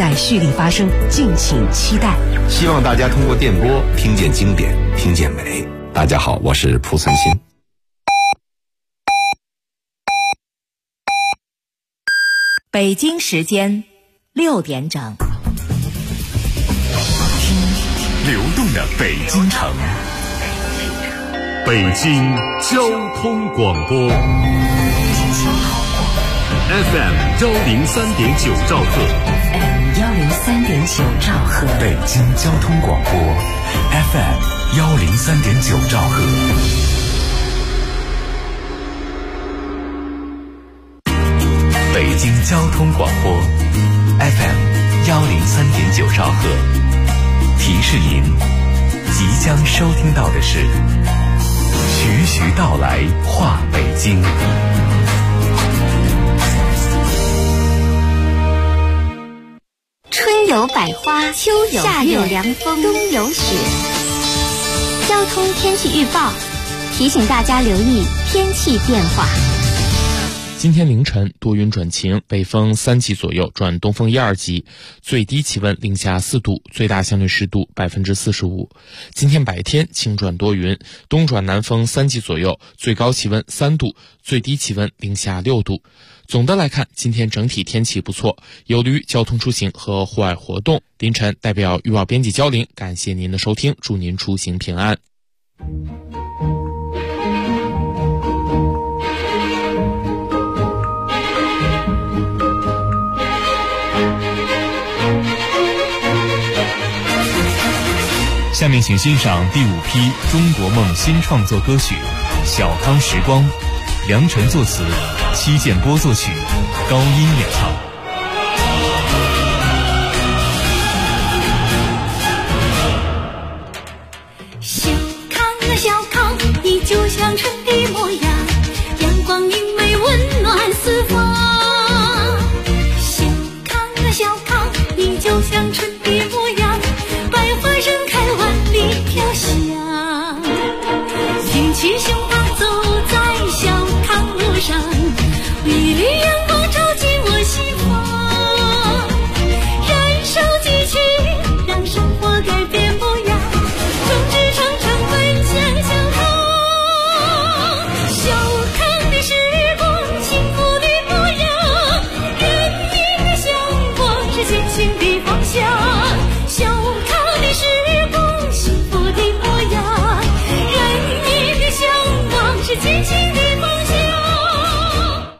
在蓄力发生，敬请期待。 希望大家通过电波听见经典，听见美。大家好，我是蒲存昕。 北京时间6点整， 流动的北京城，北京交通广播 FM 103.9兆赫，FM 103.9兆赫，北京交通广播 FM 103.9兆赫。北京交通广播 FM 103.9兆赫，提示您即将收听到的是徐徐道来话北京。 春有百花，秋有夏有凉风，冬有雪。交通天气预报提醒大家留意天气变化。 今天凌晨多云转晴，北风3级左右转东风1、2级，最低气温零下4度，最大相对湿度45%。今天白天晴转多云，东转南风3级左右，最高气温3度，最低气温零下6度。总的来看，今天整体天气不错，有利于交通出行和户外活动。凌晨代表预报编辑焦玲，感谢您的收听，祝您出行平安。 下面请欣赏第5批中国梦新创作歌曲《小康时光》，梁晨作词，戚建波作曲，高音演唱。 小康啊小康，你就像春的模样，阳光明媚温暖四方。小康啊小康，你就像春的模样，百花盛开万里飘香。挺起胸膛走在小康路上，美丽阳光照进我心房。燃烧激情，让生活改变模样，众志成城奔向小康。小康的时光，幸福的模样，人民的向往是前行的方向。小康的时光，幸福的模样，人民的向往是前行的方向。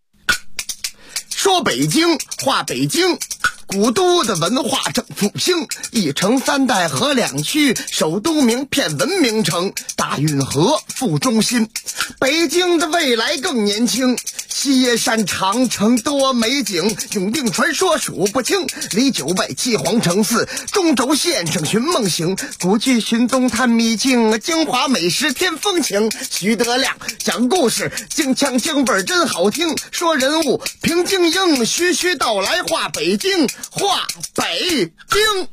说北京话北京，古都的文化正复兴，一城3代合2区，首都名片文明城，大运河副中心。北京的未来更年轻，西山长城多美景，永定传说数不清，离9拜7皇城寺，中轴线上寻梦行，古剧寻踪探秘境，京华美食添风情。徐德亮讲故事，京腔京味真好听，说人物平静英，徐徐道来话北京，话北京。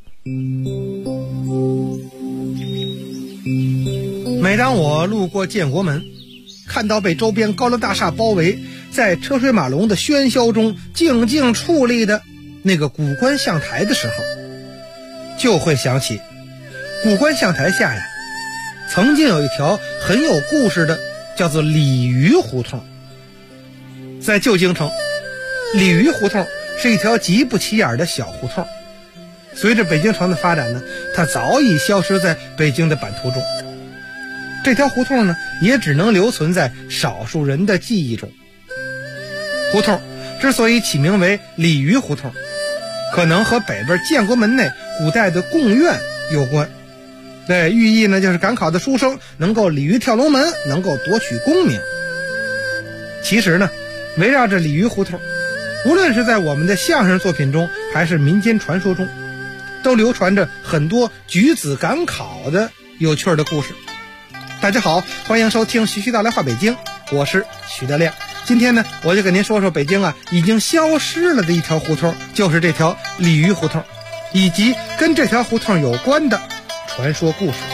每当我路过建国门，看到被周边高楼大厦包围，在车水马龙的喧嚣中静静矗立的那个古关象台的时候，就会想起古关象台下呀，曾经有一条很有故事的叫做鲤鱼胡同。在旧京城，鲤鱼胡同是一条极不起眼的小胡同，随着北京城的发展呢，它早已消失在北京的版图中。这条胡同呢，也只能留存在少数人的记忆中。胡同之所以起名为鲤鱼胡同，可能和北边建国门内古代的贡院有关。对，寓意呢就是赶考的书生能够鲤鱼跳龙门，能够夺取功名。其实呢，围绕着鲤鱼胡同，无论是在我们的相声作品中，还是民间传说中，都流传着很多举子赶考的有趣的故事。大家好，欢迎收听徐徐道来话北京，我是徐德亮。今天呢，我就跟您说说北京已经消失了的一条胡同，就是这条鲤鱼胡同，以及跟这条胡同有关的传说故事。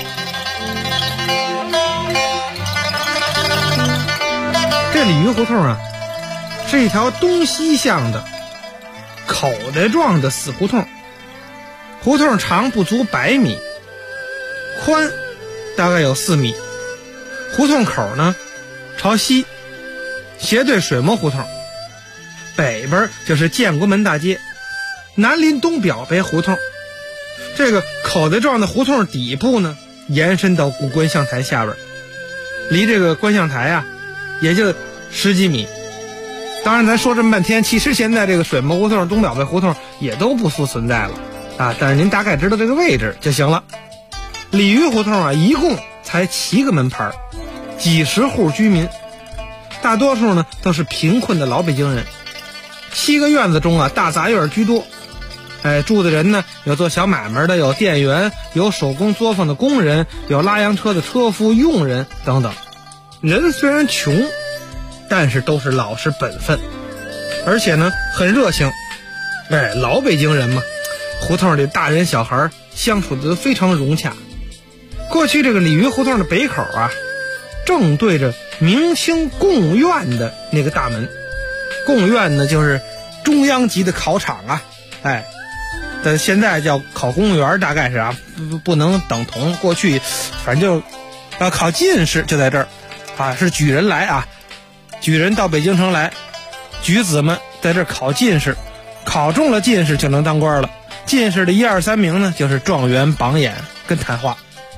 这鲤鱼胡同是一条东西向的口袋状的死胡同，胡同长不足100米，宽大概有4米，胡同口呢朝西，斜对水磨胡同，北边就是建国门大街，南临东表北胡同。这个口袋状的胡同底部呢延伸到古观象台下边，离这个观象台啊也就10几米。当然咱说这么半天，其实现在这个水磨胡同、东表北胡同也都不复存在了啊，但是您大概知道这个位置就行了。鲤鱼胡同啊一共才7个门牌，几十户居民，大多数呢都是贫困的老北京人。7个院子中啊大杂院居多，住的人呢有做小买卖的，有店员，有手工作坊的工人，有拉洋车的车夫、佣人等等。人虽然穷，但是都是老实本分，而且呢很热情。老北京人嘛，胡同里大人小孩相处的非常融洽。过去这个鲤鱼胡同的北口啊，正对着明清贡院的那个大门。贡院呢就是中央级的考场啊，但现在叫考公务员，大概是啊不能等同。过去反正就要考进士就在这儿啊，是举人来啊，举人到北京城来，举子们在这儿考进士，考中了进士就能当官了。进士的1、2、3名呢就是状元、榜眼跟探花。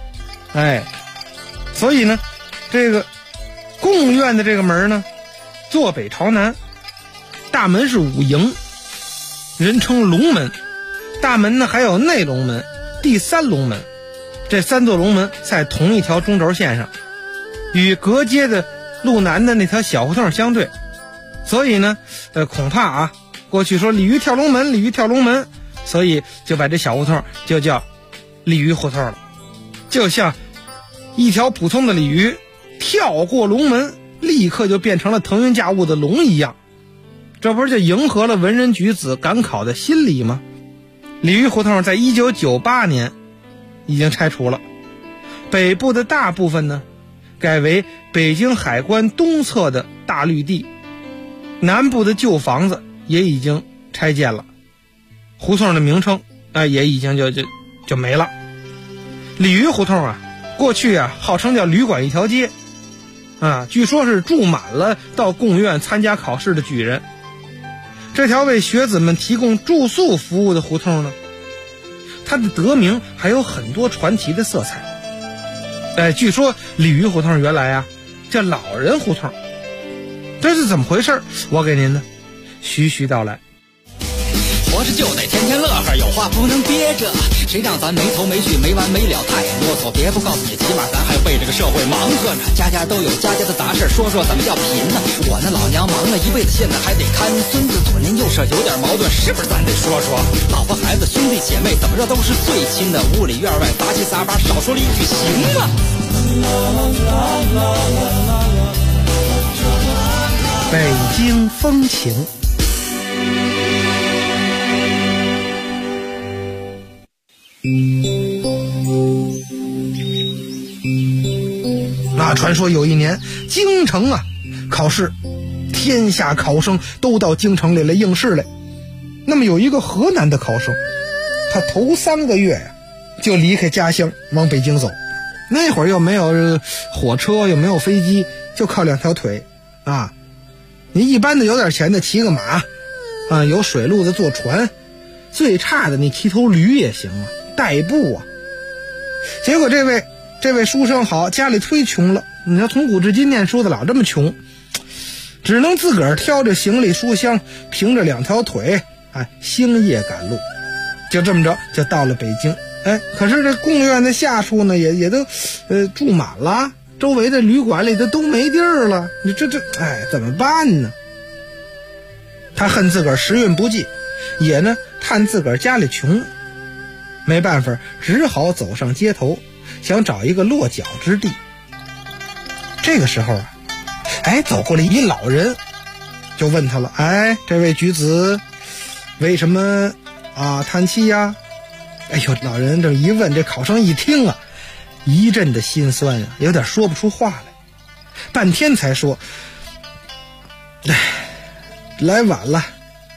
所以呢这个贡院的这个门呢坐北朝南，大门是5楹，人称龙门。大门呢还有内龙门、第3龙门，这3座龙门在同一条中轴线上，与隔街的路南的那条小胡同相对。所以呢恐怕啊过去说鲤鱼跳龙门，鲤鱼跳龙门，所以就把这小胡同就叫鲤鱼胡同了。就像一条普通的鲤鱼跳过龙门，立刻就变成了腾云驾雾的龙一样，这不是就迎合了文人举子赶考的心理吗？鲤鱼胡同在1998年已经拆除了，北部的大部分呢改为北京海关东侧的大绿地，南部的旧房子也已经拆建了，胡同的名称也已经就没了。鲤鱼胡同啊过去啊号称叫旅馆一条街啊，据说是住满了到贡院参加考试的举人。这条为学子们提供住宿服务的胡同呢，它的得名还有很多传奇的色彩。据说鲤鱼胡同原来啊叫老人胡同，这是怎么回事？我给您呢徐徐道来。 活着就得天天乐呵，有话不能憋着，谁让咱没头没绪没完没了太啰嗦，别不告诉你，起码咱还为这个社会忙活呢。家家都有家家的杂事，说说怎么叫贫呢？我那老娘忙了一辈子，现在还得看孙子，左邻右舍有点矛盾，是不是咱得说说？老婆孩子兄弟姐妹怎么着都是最亲的，屋里院外杂七杂八，少说了一句行吗？ 北京风情。传说有一年京城啊考试，天下考生都到京城里来应试来。那么有一个河南的考生，他头3个月呀就离开家乡往北京走。那会儿又没有火车，又没有飞机，就靠2条腿啊。你一般的有点钱的骑个马啊，有水路的坐船，最差的你骑头驴也行啊，代步啊。结果这位书生好，家里忒穷了，你说从古至今念书的老这么穷，只能自个儿挑着行李书箱，凭着2条腿星夜赶路，就这么着就到了北京。可是这贡院的下处呢也都住满了，周围的旅馆里都没地儿了，你这怎么办呢？他恨自个儿时运不济，也呢叹自个儿家里穷，没办法，只好走上街头，想找一个落脚之地。这个时候啊，走过来一老人，就问他了：这位举子为什么叹气呀？老人这一问，这考生一听啊，一阵的心酸啊，有点说不出话来，半天才说：来晚了，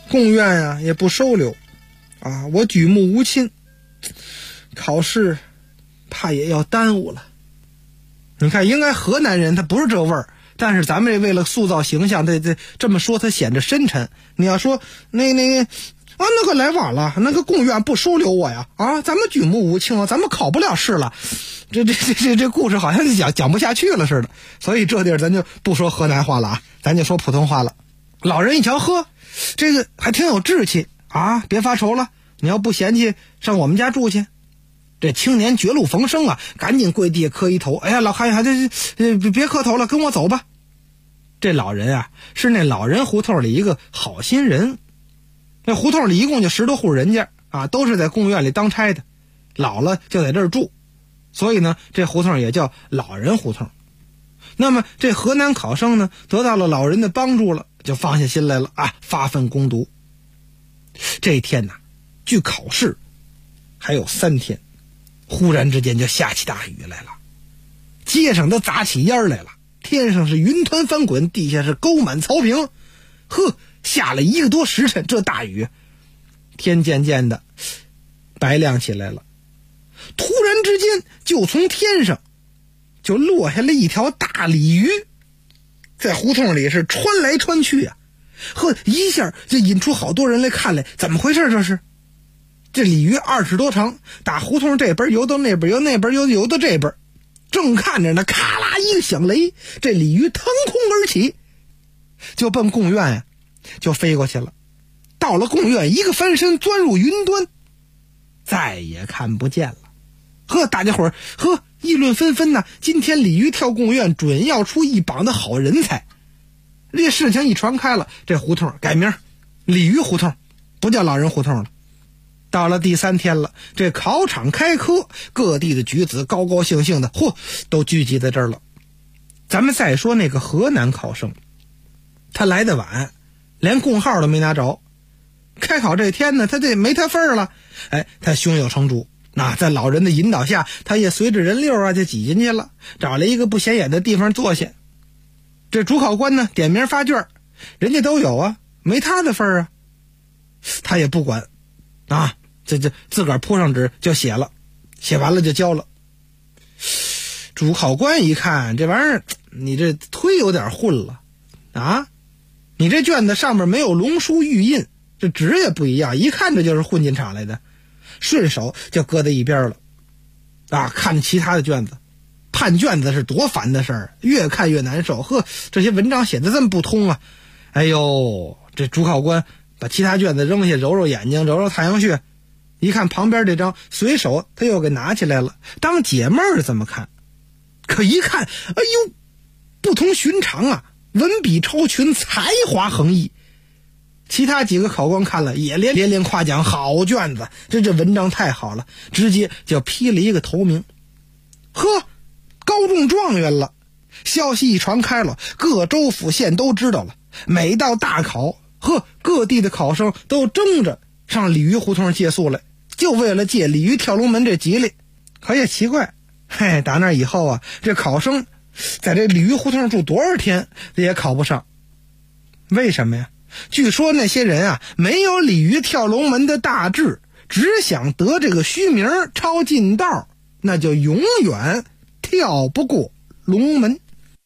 贡院啊也不收留啊，我举目无亲，考试怕也要耽误了。你看，应该河南人他不是这味儿，但是咱们为了塑造形象，这么说他显得深沉。你要说那个来晚了，那个贡院不收留我呀，啊，咱们举目无亲啊，咱们考不了试了。这故事好像讲不下去了似的，所以这地儿咱就不说河南话了啊，咱就说普通话了。老人一瞧，呵，这个还挺有志气啊，别发愁了，你要不嫌弃上我们家住去。这青年绝路逢生啊，赶紧跪地下磕一头，哎呀，老汉呀，别磕头了，跟我走吧。这老人啊，是那老人胡同里一个好心人。那胡同里一共就10多户人家啊，都是在贡院里当差的，老了就在这儿住，所以呢，这胡同也叫老人胡同。那么这河南考生呢，得到了老人的帮助了，就放下心来了啊，发奋攻读。这一天呢，距考试还有3天，忽然之间就下起大雨来了，街上都砸起烟来了，天上是云团翻滚，地下是沟满草坪。呵，下了1个多时辰，这大雨，天渐渐的白亮起来了。突然之间，就从天上就落下了一条大鲤鱼，在胡同里是穿来穿去啊，呵，一下就引出好多人来看来，怎么回事这是？这鲤鱼20多长，打胡同这边游到那边，由那边游到这边，正看着呢，咔啦一个响雷，这鲤鱼腾空而起，就奔贡院呀，就飞过去了。到了贡院，一个翻身钻入云端，再也看不见了。呵，大家伙儿议论纷纷呐，今天鲤鱼跳贡院准要出一榜的好人才。这事情一传开了，这胡同改名鲤鱼胡同，不叫老人胡同了。到了第3天了，这考场开科，各地的举子高高兴兴的，都聚集在这儿了。咱们再说那个河南考生，他来得晚，连贡号都没拿着。开考这天呢，他这没他份儿了。哎，他胸有成竹，在老人的引导下，他也随着人流啊就挤进去了，找了一个不显眼的地方坐下。这主考官呢点名发卷，人家都有啊，没他的份儿啊。他也不管啊，这自个儿铺上纸就写了，写完了就交了。主考官一看这玩意儿，你这忒有点混了啊！你这卷子上面没有龙书玉印，这纸也不一样，一看这就是混进场来的，顺手就搁在一边了啊！看其他的卷子，判卷子是多烦的事儿，越看越难受。呵，这些文章写的这么不通啊！哎呦，这主考官把其他卷子扔下，揉揉眼睛，揉揉太阳穴，一看旁边这张，随手他又给拿起来了，当解闷儿这么看。可一看，哎呦，不同寻常啊，文笔超群，才华横溢。其他几个考官看了也连连夸奖，好卷子，这文章太好了，直接就批了一个头名。呵，高中状元了。消息一传开了，各州府县都知道了。每到大考，各地的考生都争着上鲤鱼胡同借宿来，就为了借鲤鱼跳龙门这吉利。可也奇怪，打那以后啊，这考生在这鲤鱼胡同住多少天也考不上。为什么呀？据说那些人啊，没有鲤鱼跳龙门的大志，只想得这个虚名，抄近道，那就永远跳不过龙门。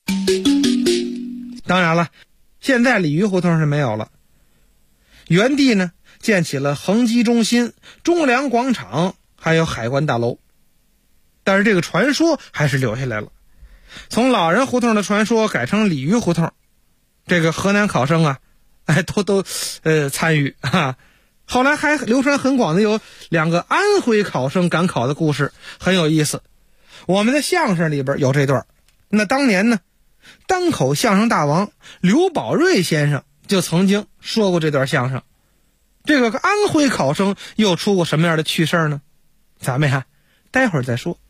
当然了，现在鲤鱼胡同是没有了，原地呢建起了恒基中心、中粮广场，还有海关大楼。但是这个传说还是留下来了，从老人胡同的传说改成鲤鱼胡同。这个河南考生啊，都参与啊。后来还流传很广的有2个安徽考生赶考的故事，很有意思。我们的相声里边有这段。那当年呢，单口相声大王刘宝瑞先生就曾经说过这段相声。这个安徽考生又出过什么样的趣事呢？咱们待会儿再说。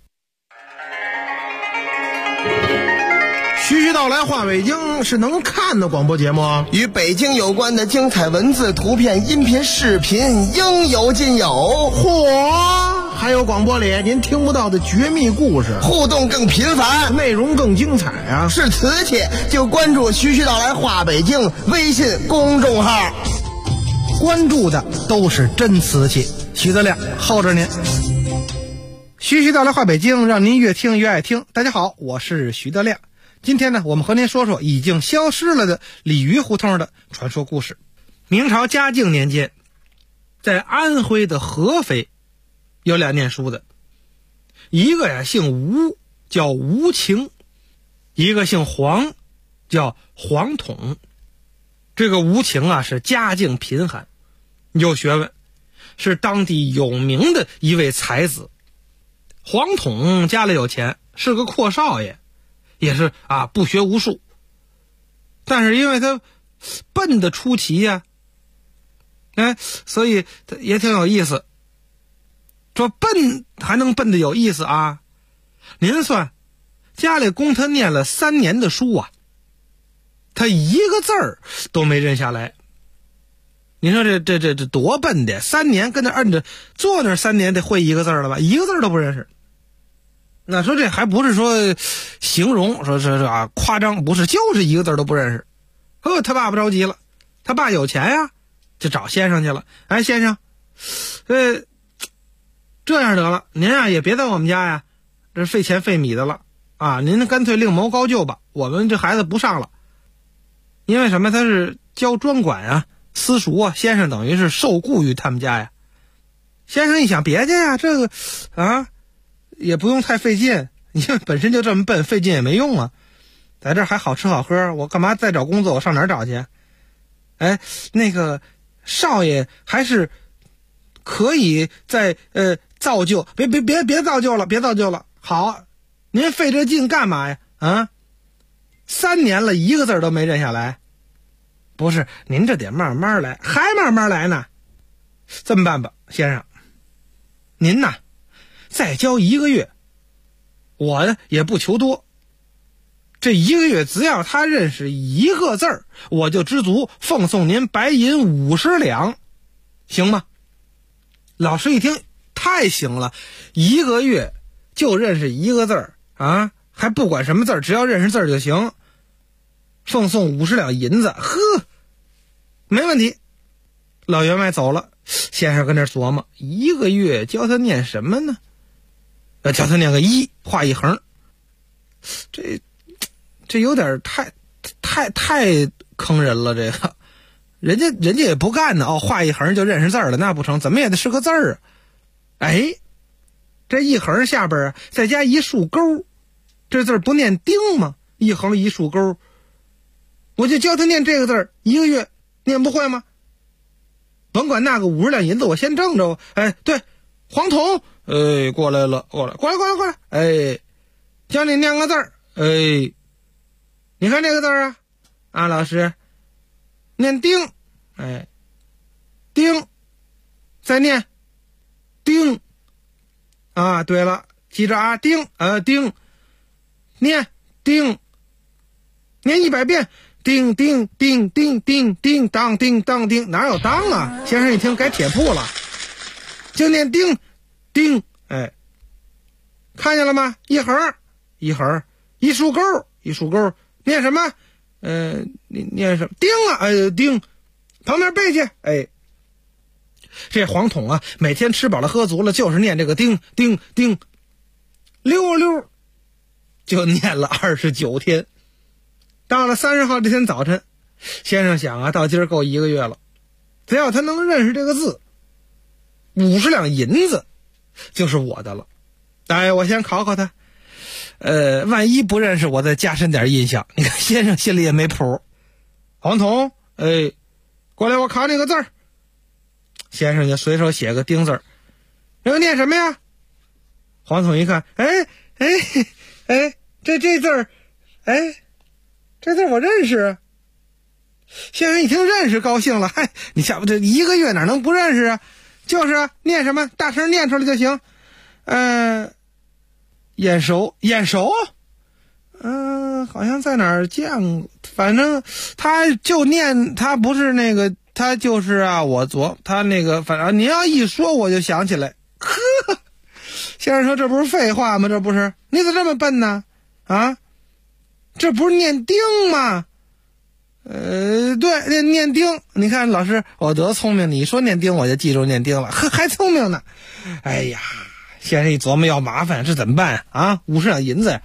徐徐道来话北京是能看的广播节目啊， 与北京有关的精彩文字、图片、音频、视频应有尽有。 嚯，还有广播里您听不到的绝密故事， 互动更频繁， 内容更精彩啊！ 是瓷器就关注徐徐道来话北京微信公众号。 关注的都是真瓷器。徐德亮候着您。徐徐道来话北京，让您越听越爱听。大家好，我是徐德亮。今天呢，我们和您说说已经消失了的鲤鱼胡同的传说故事。明朝嘉靖年间，在安徽的合肥有俩念书的，一个呀姓吴，叫吴情；一个姓黄，叫黄统。这个吴情啊是家境贫寒，有学问，是当地有名的一位才子。黄统家里有钱，是个阔少爷，也是不学无术，但是因为他笨的出奇呀，所以也挺有意思。说笨还能笨的有意思啊？您算，家里供他念了3年的书啊，他一个字儿都没认下来。您说这多笨的，3年跟那摁着坐那3年得会一个字了吧？一个字都不认识。那说这还不是说形容，说是夸张，不是，就是一个字都不认识。他爸不着急了，他爸有钱呀，就找先生去了。哎，先生，这样得了，您也别在我们家呀，这费钱费米的了啊！您干脆另谋高就吧，我们这孩子不上了。因为什么？他是教专管啊，私塾啊，先生等于是受雇于他们家呀。先生一想，别介呀，这个也不用太费劲，因为本身就这么笨，费劲也没用啊。在这儿还好吃好喝，我干嘛再找工作？我上哪儿找去？那个少爷还是可以再造就，别造就了，别造就了。好，您费这劲干嘛呀？3年了，一个字都没认下来。不是，您这得慢慢来，还慢慢来呢。这么办吧，先生，您呐再教1个月，我呢也不求多。这1个月只要他认识1个字儿，我就知足，奉送您白银50两，行吗？老师一听，太行了，1个月就认识1个字儿啊，还不管什么字儿，只要认识字儿就行，奉送50两银子，没问题。老员外走了，先生跟这琢磨，1个月教他念什么呢？教他念个1，画一横。这有点太坑人了，这个人家也不干呢，画一横就认识字了，那不成，怎么也得是个字儿啊。这一横下边再加一竖钩，这字不念丁吗？一横一竖钩，我就教他念这个字，1个月念不会吗？甭管那个50两银子，我先挣着。对，黄统，过来了，过来，教你念个字儿，你看这个字儿啊，老师，念丁，丁，再念丁，对了，记着啊，丁，丁，念丁，念100遍。叮叮叮叮叮叮当叮当叮，哪有当啊？先生一听改铁铺了，就念叮叮，看见了吗？一横一横，一竖钩一竖钩，念什么？念什么？丁啊，丁，旁边背去。这黄统啊，每天吃饱了喝足了，就是念这个叮叮叮，溜溜就念了29天。到了30号这天早晨，先生想到今儿够1个月了，只要他能认识这个字，50两银子就是我的了。我先考考他，万一不认识，我再加深点印象。你看先生心里也没谱。黄统，过来，我考你个字儿。先生就随手写个丁字儿，这个念什么呀？黄统一看，这字儿，这字我认识。先生一听认识，高兴了。你想这1个月哪能不认识啊？就是念什么，大声念出来就行。眼熟，好像在哪儿见过，反正他就念，他不是那个，他就是他那个，反正您要一说我就想起来。先生说这不是废话吗？这不是，你怎么这么笨呢？这不是念丁吗？ 对，念丁。你看老师，我多聪明，你说念丁我就记住念丁了，还聪明呢。哎呀，先生一琢磨要麻烦，这怎么办啊？50两银子呀。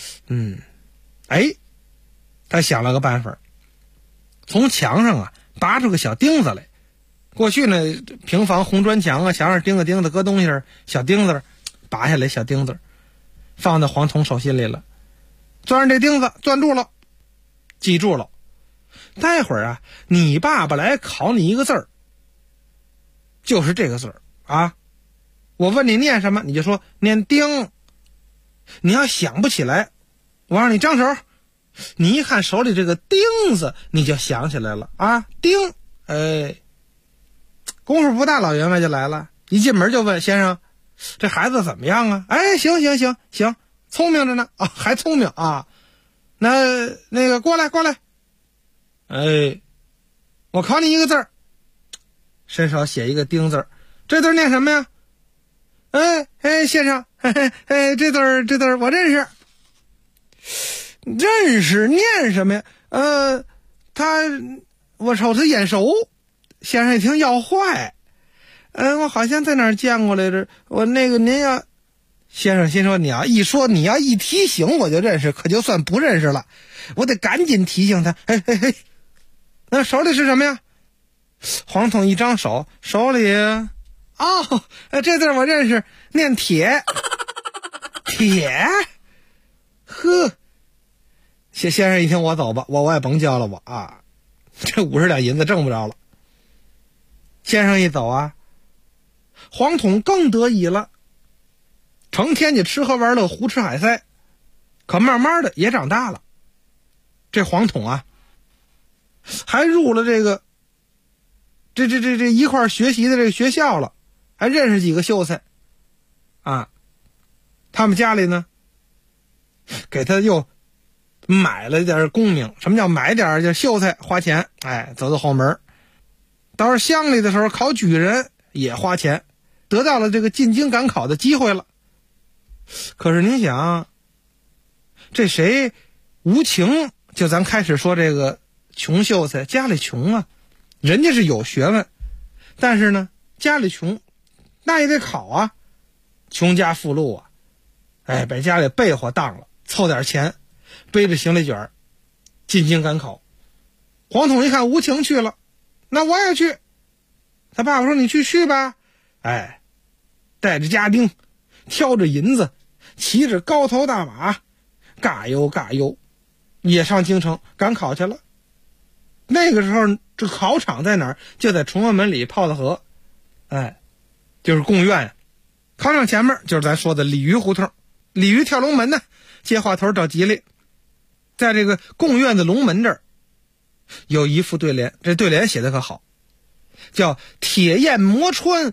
他想了个办法，从墙上啊拔出个小钉子来。过去呢，平房红砖墙啊，墙上钉个钉子，搁东西小钉子，拔下来小钉子，放在黄铜手心里了。钻上这钉子，钻住了，记住了。待会儿啊，你爸爸来考你一个字儿，就是这个字儿啊。我问你念什么，你就说念丁。你要想不起来，我让你张手，你一看手里这个钉子，你就想起来了啊，丁。功夫不大，老员外就来了，一进门就问先生，这孩子怎么样啊？行，聪明着呢啊，还聪明啊。那个过来，我考你一个字儿，伸手写一个丁字儿，这字念什么呀？先生，这字儿我认识，念什么呀？我瞅他眼熟。先生一听要坏，我好像在哪儿见过来着。我您要，先生心说你要一提醒我就认识，可就算不认识了，我得赶紧提醒他。那手里是什么呀？黄统一张手里，这字我认识，念铁。铁，先生一听我走吧，我也甭教了我啊，这50两银子挣不着了。先生一走啊，黄统更得意了，成天就吃喝玩乐，胡吃海塞，可慢慢的也长大了。这黄统啊，还入了这一块学习的这个学校了，还认识几个秀才啊。他们家里呢，给他又买了点功名。什么叫买点？就秀才花钱，走到后门。到了乡里的时候，考举人也花钱，得到了这个进京赶考的机会了。可是您想，这谁无情，就咱开始说这个穷秀才，家里穷啊，人家是有学问，但是呢家里穷，那也得考啊，穷家富路啊，把家里被窝当了，凑点钱，背着行李卷进京赶考。黄统一看无情去了，那我也去。他爸爸说你去吧，带着家丁，挑着银子，骑着高头大马，嘎悠也上京城赶考去了。那个时候这考场在哪儿？就在崇文门里泡子河，就是贡院呀。考场前面就是咱说的鲤鱼胡同，鲤鱼跳龙门呢，接话头找吉利。在这个贡院的龙门这儿有一副对联，这对联写的可好，叫铁砚磨穿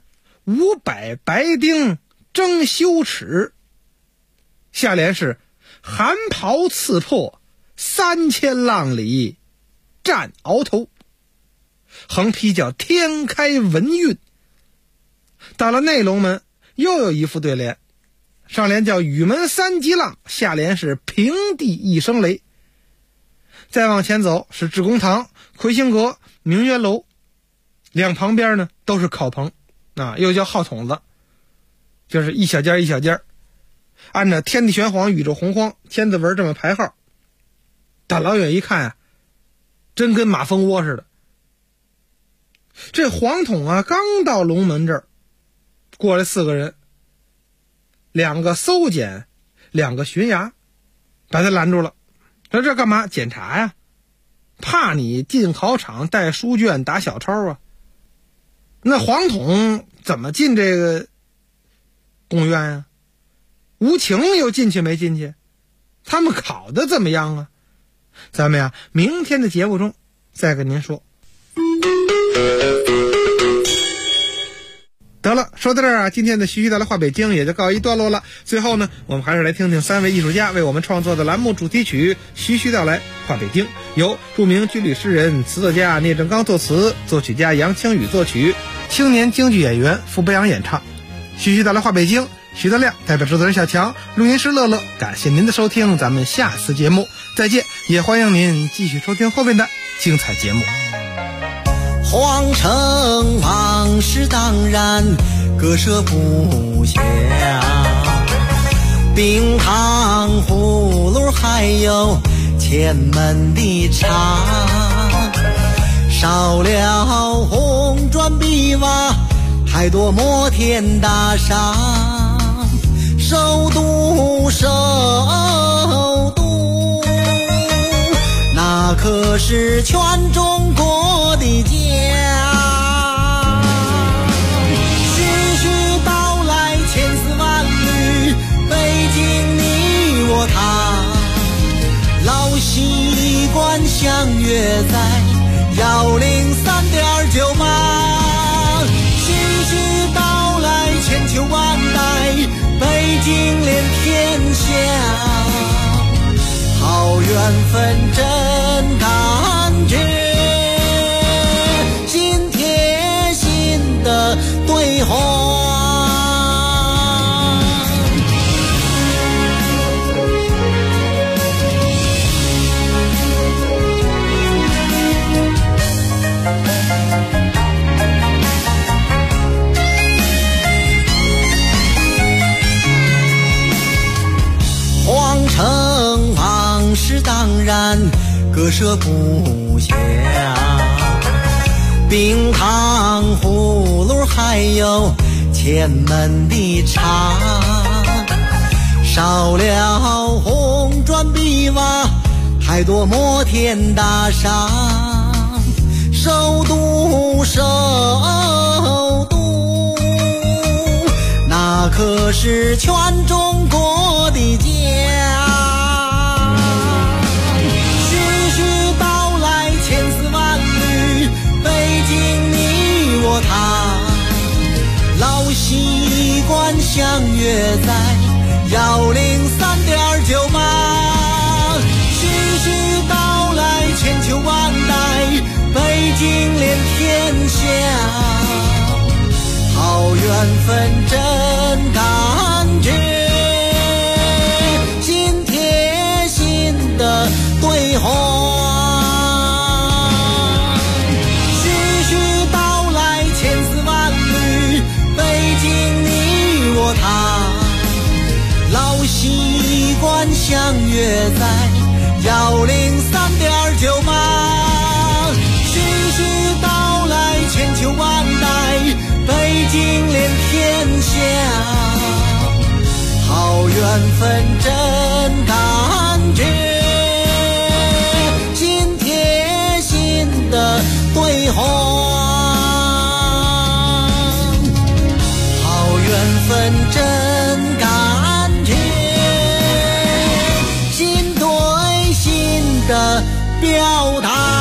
500白丁争羞耻，下联是寒袍刺破3000浪里战鳌头，横批叫天开文运。到了内龙门又有一副对联，上联叫雨门3级浪，下联是平地一声雷。再往前走是致公堂、魁星阁、明月楼，两旁边呢都是考棚啊，又叫号筒子，就是一小间一小间，按照天地玄黄宇宙洪荒千字文这么排号。大老远一看啊，真跟马蜂窝似的。这黄统啊刚到龙门这儿，过来4个人，2个搜检，2个巡衙，把他拦住了。说这干嘛？检查呀，怕你进考场带书卷打小抄啊。那黄统怎么进这个贡院啊？无情又进去没进去？他们考的怎么样啊？咱们呀明天的节目中再跟您说。得了，说到这儿啊，今天的徐徐带来话北京也就告一段落了。最后呢，我们还是来听听3位艺术家为我们创作的栏目主题曲《徐徐道来话北京》，由著名军旅诗人、词作家聂正刚作词，作曲家杨清宇作曲，青年京剧演员傅北阳演唱。徐徐带来话北京， 徐德亮代表制作人小强，录音师乐乐，感谢您的收听，咱们下次节目再见，也欢迎您继续收听后面的精彩节目。 皇城往事当然割舍不下，冰糖葫芦还有前门的茶，少了红砖碧瓦，太多摩天大厦，首都首都，那可是全中国的家。徐徐道来千丝万缕，北京你我他，老习惯相约在103.98。徐徐道来千秋万代，北京连天下，好缘分真感觉，心贴心的对话。皇城往事当然割舍不下，冰糖葫芦还有前门的茶，少了红砖碧瓦，太多摩天大厦，首都首都，那可是全中国的家。徐徐道来千丝万缕，北京你我他，老习惯相约在103.98。徐徐道来千秋万代，北京连天下，好缘分真感觉，心贴心的对话。徐徐道来千丝万缕，北京你我他，老习惯相约在103.98。徐徐道来千秋万代，北京连天下，好缘分真感觉，心贴心的对话。好缘分真感觉，心对心的表达。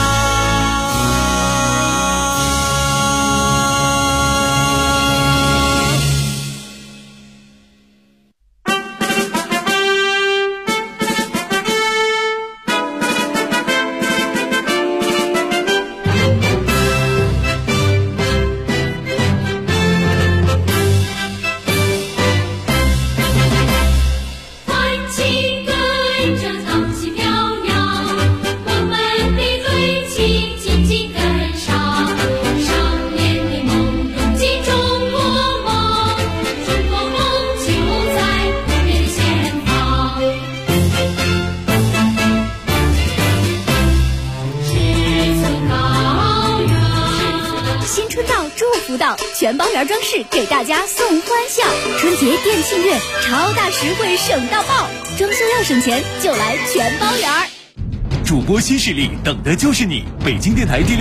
全包园装饰给大家送欢笑，春节店庆月超大实惠省到爆，装修要省钱就来全包园。 主播新势力，等的就是你！北京电台第